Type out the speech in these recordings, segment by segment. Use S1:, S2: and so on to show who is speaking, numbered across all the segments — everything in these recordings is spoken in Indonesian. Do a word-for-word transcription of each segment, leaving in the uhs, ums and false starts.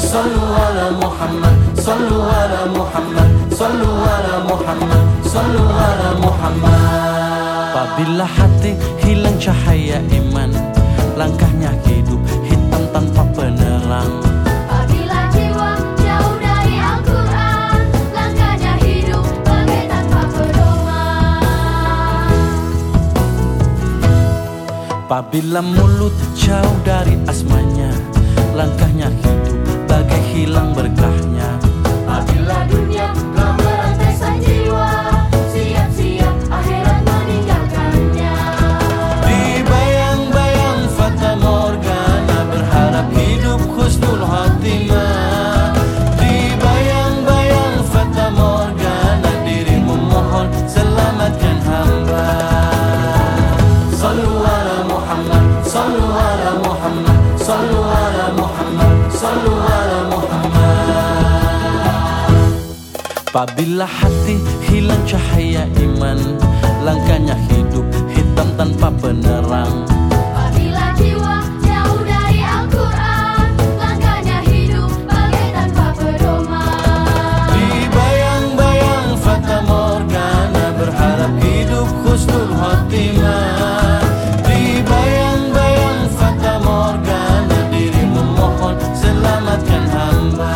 S1: sallu ala Muhammad, sallu ala Muhammad, sallu ala Muhammad, sallu ala Muhammad.
S2: Apabila hati hilang cahaya iman, langkahnya hidup hitam tanpa penerang.
S3: Apabila jiwa jauh dari Al-Quran, langkahnya hidup bagai tanpa pedoman.
S2: Apabila mulut jauh dari asmanya, langkahnya hidup bagai hilang berkahnya.
S3: Apabila dunia telah merantai sang jiwa, siap-siap akhirat meninggalkannya.
S1: Di bayang-bayang fata morgana, berharap hidup husnul khatimah. Di bayang-bayang fata morgana, dirimu mohon selamatkan hamba. Sallu ala Muhammad, sallu ala Muhammad, sallu ala Muhammad, sallu ala Muhammad.
S2: Apabila hati hilang cahaya iman, langkahnya hidup hitam tanpa penerang.
S3: Apabila jiwa jauh dari Al-Quran, langkahnya hidup bagai tanpa pedoman.
S1: Di bayang-bayang fata morgana, berharap hidup husnul khatimah. Di bayang-bayang fata morgana, dirimu mohon selamatkan hamba.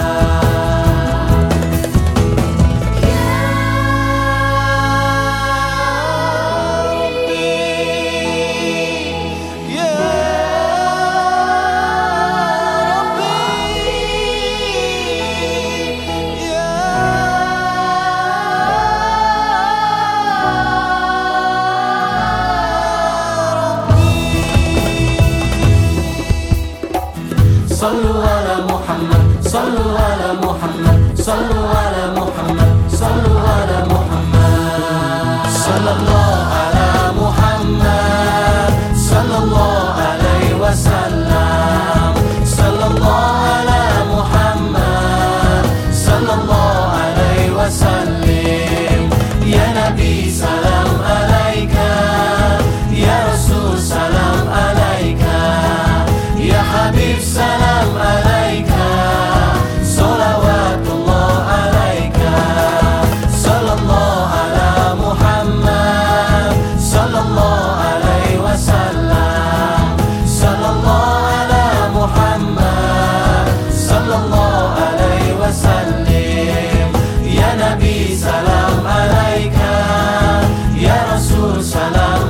S1: Sallu ala Muhammad, sallu ala Muhammad, sallu ala Muhammad, sallu ala Muhammad. Sallallahu ala Muhammad, sallallahu alaihi wasallam. Sallallahu ala Muhammad, sallallahu alaihi wasallam. Ya Nabi salam alaika, ya Rasul salam alaika, ya Habib salam alaika, salawatullah alaika. Sallallahu ala Muhammad, sallallahu alaihi wasallam. Sallallahu ala Muhammad, sallallahu alaihi wasallam. Ya Nabi salam alaika, ya Rasul salam